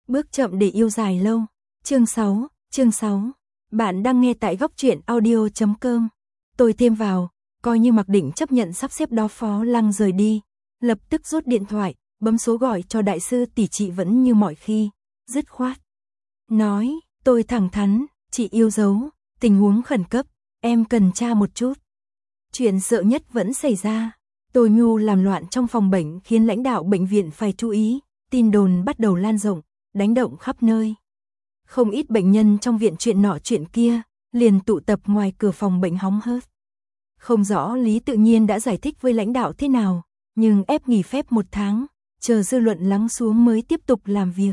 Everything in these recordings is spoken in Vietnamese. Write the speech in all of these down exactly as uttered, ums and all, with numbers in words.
Bước chậm để yêu dài lâu. Chương sáu, chương sáu. Bạn đang nghe tại góc truyện audio chấm com. Tôi thêm vào, coi như mặc định chấp nhận sắp xếp đó Phó Lăng rời đi. Lập tức rút điện thoại, bấm số gọi cho đại sư tỷ. Chị vẫn như mọi khi, dứt khoát. Nói, tôi thẳng thắn, chị yêu dấu, tình huống khẩn cấp, em cần tra một chút. Chuyện sợ nhất vẫn xảy ra. Tôi mưu làm loạn trong phòng bệnh khiến lãnh đạo bệnh viện phải chú ý, tin đồn bắt đầu lan rộng, đánh động khắp nơi. Không ít bệnh nhân trong viện chuyện nọ chuyện kia, liền tụ tập ngoài cửa phòng bệnh hóng hớt. Không rõ Lý Tự Nhiên đã giải thích với lãnh đạo thế nào, nhưng ép nghỉ phép một tháng, chờ dư luận lắng xuống mới tiếp tục làm việc.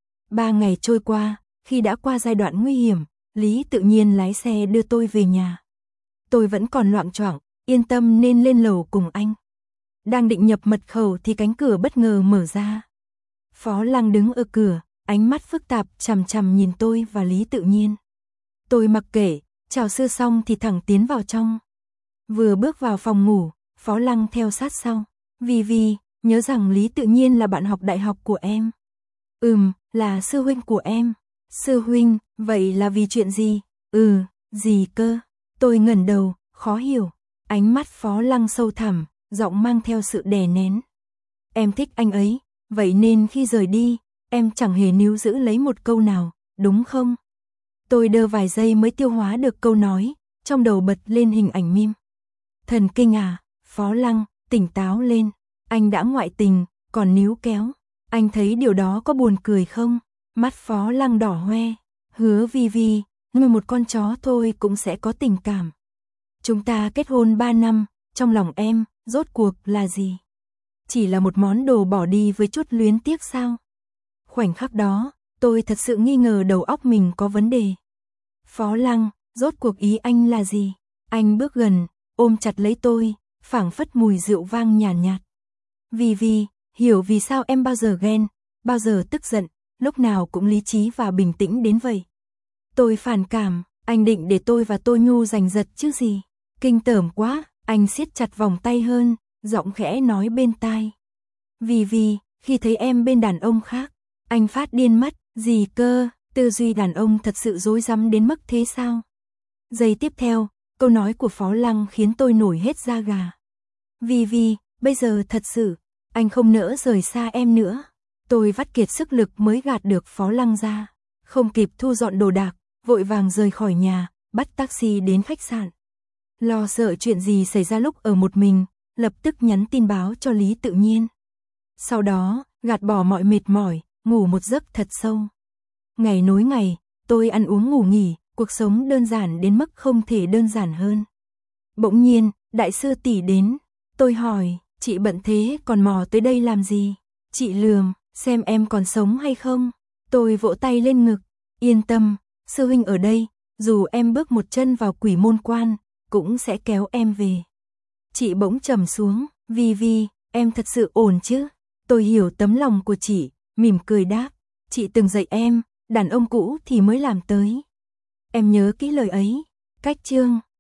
Ba ngày trôi qua, khi đã qua giai đoạn nguy hiểm, Lý Tự Nhiên lái xe đưa tôi về nhà. Tôi vẫn còn loạng choạng, yên tâm nên lên lầu cùng anh. Đang định nhập mật khẩu thì cánh cửa bất ngờ mở ra. Phó Lăng đứng ở cửa, ánh mắt phức tạp chằm chằm nhìn tôi và Lý Tự Nhiên. Tôi mặc kệ, chào sư xong thì thẳng tiến vào trong. Vừa bước vào phòng ngủ, Phó Lăng theo sát sau. Vì vì, nhớ rằng Lý Tự Nhiên là bạn học đại học của em. Ừm, là sư huynh của em. Sư huynh, vậy là vì chuyện gì? Ừ, gì cơ? Tôi ngẩng đầu, khó hiểu. Ánh mắt Phó Lăng sâu thẳm, giọng mang theo sự đè nén. Em thích anh ấy, vậy nên khi rời đi, em chẳng hề níu giữ lấy một câu nào, đúng không? Tôi đơ vài giây mới tiêu hóa được câu nói, trong đầu bật lên hình ảnh meme. Thần kinh à, Phó Lăng, tỉnh táo lên, anh đã ngoại tình, còn níu kéo. Anh thấy điều đó có buồn cười không? Mắt Phó Lăng đỏ hoe, hứa Vi Vi, nuôi một con chó thôi cũng sẽ có tình cảm. Chúng ta kết hôn ba năm, trong lòng em, rốt cuộc là gì? Chỉ là một món đồ bỏ đi với chút luyến tiếc sao? Khoảnh khắc đó, tôi thật sự nghi ngờ đầu óc mình có vấn đề. Phó Lăng, rốt cuộc ý anh là gì? Anh bước gần, ôm chặt lấy tôi, phảng phất mùi rượu vang nhàn nhạt, nhạt. Vì vì, hiểu vì sao em bao giờ ghen, bao giờ tức giận, lúc nào cũng lý trí và bình tĩnh đến vậy. Tôi phản cảm, anh định để tôi và Tô Nhu giành giật chứ gì? Kinh tởm quá, anh siết chặt vòng tay hơn, giọng khẽ nói bên tai. Vì vì, khi thấy em bên đàn ông khác, anh phát điên mất, gì cơ, tư duy đàn ông thật sự rối rắm đến mức thế sao? Giây tiếp theo, câu nói của Phó Lăng khiến tôi nổi hết da gà. Vì vì, bây giờ thật sự, anh không nỡ rời xa em nữa. Tôi vắt kiệt sức lực mới gạt được Phó Lăng ra. Không kịp thu dọn đồ đạc, vội vàng rời khỏi nhà, bắt taxi đến khách sạn. Lo sợ chuyện gì xảy ra lúc ở một mình, lập tức nhắn tin báo cho Lý Tự Nhiên. Sau đó, gạt bỏ mọi mệt mỏi, ngủ một giấc thật sâu. Ngày nối ngày, tôi ăn uống ngủ nghỉ, cuộc sống đơn giản đến mức không thể đơn giản hơn. Bỗng nhiên, đại sư tỷ đến. Tôi hỏi, chị bận thế còn mò tới đây làm gì? Chị lườm, xem em còn sống hay không? Tôi vỗ tay lên ngực, yên tâm, sư huynh ở đây, dù em bước một chân vào quỷ môn quan, cũng sẽ kéo em về. Chị bỗng trầm xuống, vì vì, em thật sự ổn chứ? Tôi hiểu tấm lòng của chị, mỉm cười đáp, chị từng dạy em, đàn ông cũ thì mới làm tới. Em nhớ kỹ lời ấy. Cách chương